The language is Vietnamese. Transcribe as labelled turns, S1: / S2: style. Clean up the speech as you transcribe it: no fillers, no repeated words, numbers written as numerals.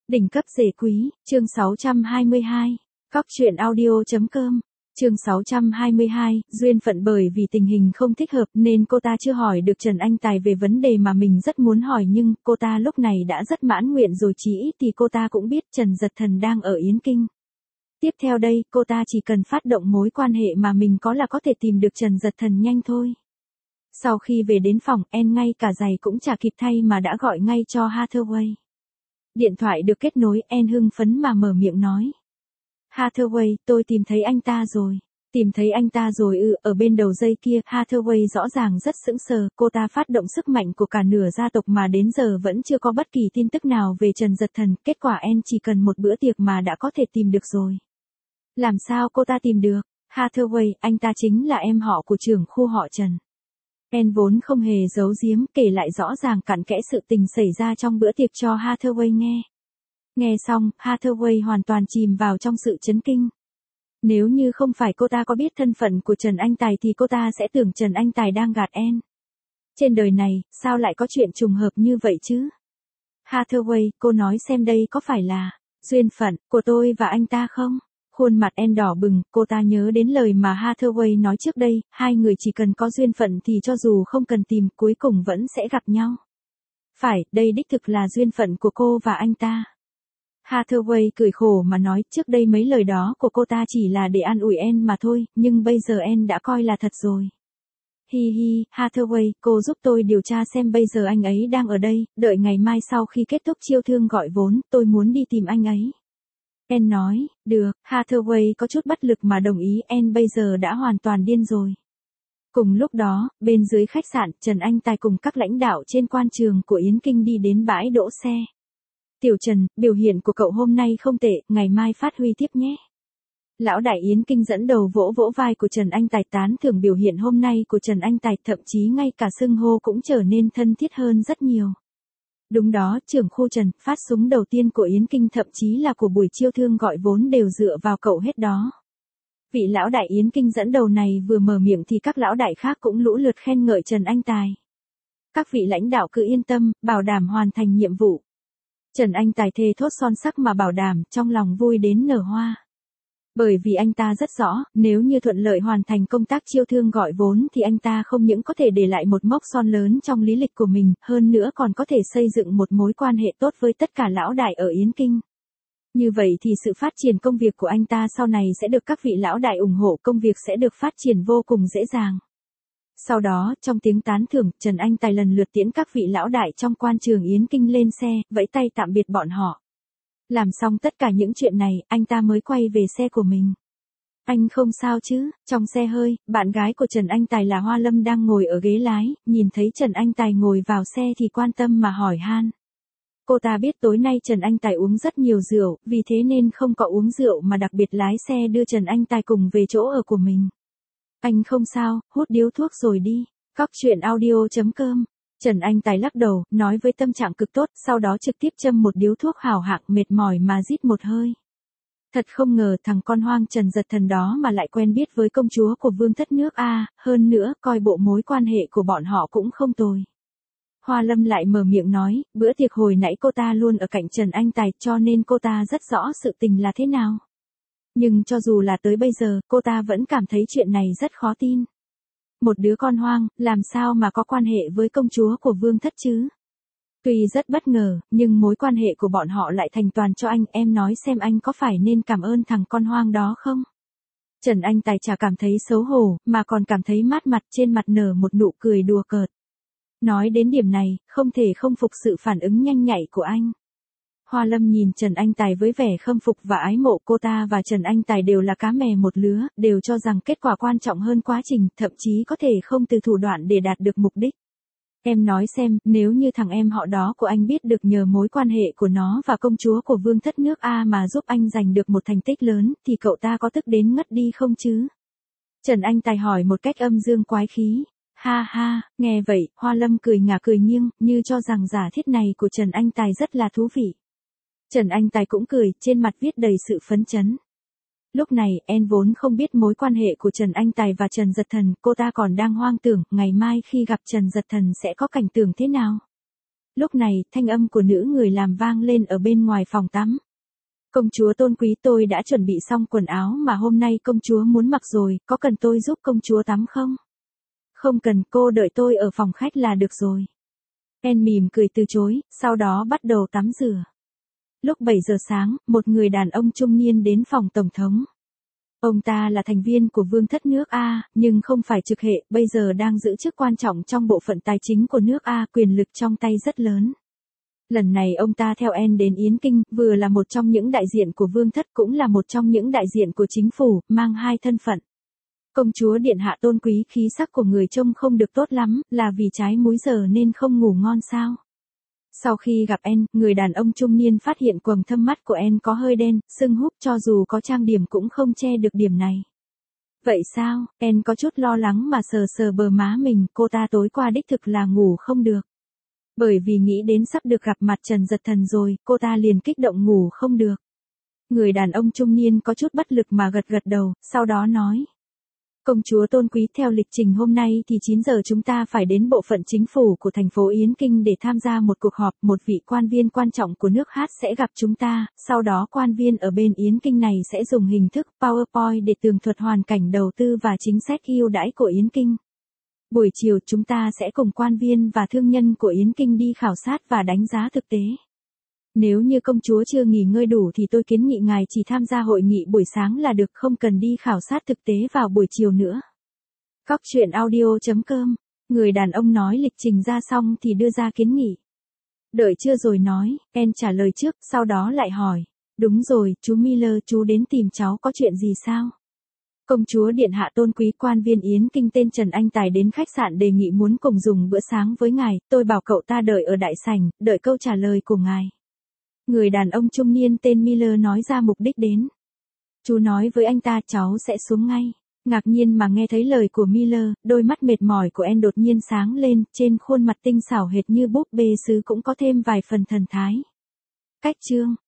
S1: Đỉnh cấp rể quý, chương 622. Cóc truyện audio.com. Chương 622, duyên phận bởi vì tình hình không thích hợp nên cô ta chưa hỏi được Trần Anh Tài về vấn đề mà mình rất muốn hỏi, nhưng cô ta lúc này đã rất mãn nguyện rồi, chỉ ít thì cô ta cũng biết Trần Dật Thần đang ở Yến Kinh. Tiếp theo đây, cô ta chỉ cần phát động mối quan hệ mà mình có là có thể tìm được Trần Dật Thần nhanh thôi. Sau khi về đến phòng, En ngay cả giày cũng chả kịp thay mà đã gọi ngay cho Hathaway. Điện thoại được kết nối, En hưng phấn mà mở miệng nói. Hathaway, tôi tìm thấy anh ta rồi. Tìm thấy anh ta rồi ư? Ở bên đầu dây kia, Hathaway rõ ràng rất sững sờ, cô ta phát động sức mạnh của cả nửa gia tộc mà đến giờ vẫn chưa có bất kỳ tin tức nào về Trần Dật Thần, kết quả En chỉ cần một bữa tiệc mà đã có thể tìm được rồi. Làm sao cô ta tìm được? Hathaway, anh ta chính là em họ của trưởng khu họ Trần. En vốn không hề giấu giếm, kể lại rõ ràng cặn kẽ sự tình xảy ra trong bữa tiệc cho Hathaway nghe. Nghe xong, Hathaway hoàn toàn chìm vào trong sự chấn kinh. Nếu như không phải cô ta có biết thân phận của Trần Anh Tài thì cô ta sẽ tưởng Trần Anh Tài đang gạt En. Trên đời này, sao lại có chuyện trùng hợp như vậy chứ? Hathaway, cô nói xem đây có phải là duyên phận của tôi và anh ta không? Khuôn mặt En đỏ bừng, cô ta nhớ đến lời mà Hathaway nói trước đây, hai người chỉ cần có duyên phận thì cho dù không cần tìm cuối cùng vẫn sẽ gặp nhau. Phải, đây đích thực là duyên phận của cô và anh ta. Hathaway cười khổ mà nói, trước đây mấy lời đó của cô ta chỉ là để an ủi En mà thôi, nhưng bây giờ En đã coi là thật rồi. Hi hi, Hathaway, cô giúp tôi điều tra xem bây giờ anh ấy đang ở đây, đợi ngày mai sau khi kết thúc chiêu thương gọi vốn, tôi muốn đi tìm anh ấy. En nói, được, Hathaway có chút bất lực mà đồng ý, En bây giờ đã hoàn toàn điên rồi. Cùng lúc đó, bên dưới khách sạn, Trần Anh Tài cùng các lãnh đạo trên quan trường của Yến Kinh đi đến bãi đỗ xe. Tiểu Trần, biểu hiện của cậu hôm nay không tệ, ngày mai phát huy tiếp nhé. Lão đại Yến Kinh dẫn đầu vỗ vỗ vai của Trần Anh Tài tán thưởng biểu hiện hôm nay của Trần Anh Tài, thậm chí ngay cả xưng hô cũng trở nên thân thiết hơn rất nhiều. Đúng đó, trưởng khu Trần, phát súng đầu tiên của Yến Kinh thậm chí là của buổi chiêu thương gọi vốn đều dựa vào cậu hết đó. Vị lão đại Yến Kinh dẫn đầu này vừa mở miệng thì các lão đại khác cũng lũ lượt khen ngợi Trần Anh Tài. Các vị lãnh đạo cứ yên tâm, bảo đảm hoàn thành nhiệm vụ. Trần Anh Tài thề thốt son sắc mà bảo đảm, trong lòng vui đến nở hoa. Bởi vì anh ta rất rõ, nếu như thuận lợi hoàn thành công tác chiêu thương gọi vốn thì anh ta không những có thể để lại một mốc son lớn trong lý lịch của mình, hơn nữa còn có thể xây dựng một mối quan hệ tốt với tất cả lão đại ở Yến Kinh. Như vậy thì sự phát triển công việc của anh ta sau này sẽ được các vị lão đại ủng hộ, công việc sẽ được phát triển vô cùng dễ dàng. Sau đó, trong tiếng tán thưởng, Trần Anh Tài lần lượt tiễn các vị lão đại trong quan trường Yến Kinh lên xe, vẫy tay tạm biệt bọn họ. Làm xong tất cả những chuyện này, anh ta mới quay về xe của mình. Anh không sao chứ? Trong xe hơi, bạn gái của Trần Anh Tài là Hoa Lâm đang ngồi ở ghế lái, nhìn thấy Trần Anh Tài ngồi vào xe thì quan tâm mà hỏi han. Cô ta biết tối nay Trần Anh Tài uống rất nhiều rượu, vì thế nên không có uống rượu mà đặc biệt lái xe đưa Trần Anh Tài cùng về chỗ ở của mình. Anh không sao, hút điếu thuốc rồi đi. Cóc truyện audio.com. Trần Anh Tài lắc đầu, nói với tâm trạng cực tốt, sau đó trực tiếp châm một điếu thuốc hào hạng, mệt mỏi mà rít một hơi. Thật không ngờ thằng con hoang Trần Dật Thần đó mà lại quen biết với công chúa của vương thất nước A, hơn nữa, coi bộ mối quan hệ của bọn họ cũng không tồi. Hoa Lâm lại mở miệng nói, bữa tiệc hồi nãy cô ta luôn ở cạnh Trần Anh Tài cho nên cô ta rất rõ sự tình là thế nào. Nhưng cho dù là tới bây giờ, cô ta vẫn cảm thấy chuyện này rất khó tin. Một đứa con hoang, làm sao mà có quan hệ với công chúa của vương thất chứ? Tuy rất bất ngờ, nhưng mối quan hệ của bọn họ lại thành toàn cho anh, em nói xem anh có phải nên cảm ơn thằng con hoang đó không? Trần Anh Tài chả cảm thấy xấu hổ, mà còn cảm thấy mát mặt, trên mặt nở một nụ cười đùa cợt. Nói đến điểm này, không thể không phục sự phản ứng nhanh nhạy của anh. Hoa Lâm nhìn Trần Anh Tài với vẻ khâm phục và ái mộ, cô ta và Trần Anh Tài đều là cá mè một lứa, đều cho rằng kết quả quan trọng hơn quá trình, thậm chí có thể không từ thủ đoạn để đạt được mục đích. Em nói xem, nếu như thằng em họ đó của anh biết được nhờ mối quan hệ của nó và công chúa của vương thất nước A mà giúp anh giành được một thành tích lớn, thì cậu ta có tức đến ngất đi không chứ? Trần Anh Tài hỏi một cách âm dương quái khí. Ha ha, nghe vậy, Hoa Lâm cười ngả cười nghiêng, như cho rằng giả thiết này của Trần Anh Tài rất là thú vị. Trần Anh Tài cũng cười, trên mặt viết đầy sự phấn chấn. Lúc này, En vốn không biết mối quan hệ của Trần Anh Tài và Trần Dật Thần, cô ta còn đang hoang tưởng, ngày mai khi gặp Trần Dật Thần sẽ có cảnh tượng thế nào. Lúc này, thanh âm của nữ người làm vang lên ở bên ngoài phòng tắm. Công chúa tôn quý, tôi đã chuẩn bị xong quần áo mà hôm nay công chúa muốn mặc rồi, có cần tôi giúp công chúa tắm không? Không cần, cô đợi tôi ở phòng khách là được rồi. Anne mỉm cười từ chối, sau đó bắt đầu tắm rửa. Lúc 7 giờ sáng, một người đàn ông trung niên đến phòng tổng thống. Ông ta là thành viên của vương thất nước A, nhưng không phải trực hệ, bây giờ đang giữ chức quan trọng trong bộ phận tài chính của nước A, quyền lực trong tay rất lớn. Lần này ông ta theo Anne đến Yến Kinh, vừa là một trong những đại diện của vương thất cũng là một trong những đại diện của chính phủ, mang hai thân phận. Công chúa điện hạ tôn quý, khí sắc của người trông không được tốt lắm, là vì trái múi giờ nên không ngủ ngon sao? Sau khi gặp Anne, người đàn ông trung niên phát hiện quầng thâm mắt của Anne có hơi đen, sưng húp, cho dù có trang điểm cũng không che được điểm này. Vậy sao? Anne có chút lo lắng mà sờ sờ bờ má mình, cô ta tối qua đích thực là ngủ không được. Bởi vì nghĩ đến sắp được gặp mặt Trần Giật Thần rồi, cô ta liền kích động ngủ không được. Người đàn ông trung niên có chút bất lực mà gật gật đầu, sau đó nói. Công chúa tôn quý, theo lịch trình hôm nay thì 9 giờ chúng ta phải đến bộ phận chính phủ của thành phố Yến Kinh để tham gia một cuộc họp, một vị quan viên quan trọng của nước Hát sẽ gặp chúng ta, sau đó quan viên ở bên Yến Kinh này sẽ dùng hình thức PowerPoint để tường thuật hoàn cảnh đầu tư và chính sách ưu đãi của Yến Kinh. Buổi chiều chúng ta sẽ cùng quan viên và thương nhân của Yến Kinh đi khảo sát và đánh giá thực tế. Nếu như công chúa chưa nghỉ ngơi đủ thì tôi kiến nghị ngài chỉ tham gia hội nghị buổi sáng là được, không cần đi khảo sát thực tế vào buổi chiều nữa. Cóc truyện audio.com. Người đàn ông nói lịch trình ra xong thì đưa ra kiến nghị. Đợi chưa rồi nói, Anne trả lời trước, sau đó lại hỏi. Đúng rồi, chú Miller, chú đến tìm cháu có chuyện gì sao? Công chúa điện hạ tôn quý, quan viên Yến Kinh tên Trần Anh Tài đến khách sạn đề nghị muốn cùng dùng bữa sáng với ngài, tôi bảo cậu ta đợi ở đại sảnh, đợi câu trả lời của ngài. Người đàn ông trung niên tên Miller nói ra mục đích đến. Chú nói với anh ta cháu sẽ xuống ngay. Ngạc nhiên mà nghe thấy lời của Miller, đôi mắt mệt mỏi của Anne đột nhiên sáng lên, trên khuôn mặt tinh xảo hệt như búp bê sứ cũng có thêm vài phần thần thái. Cách chương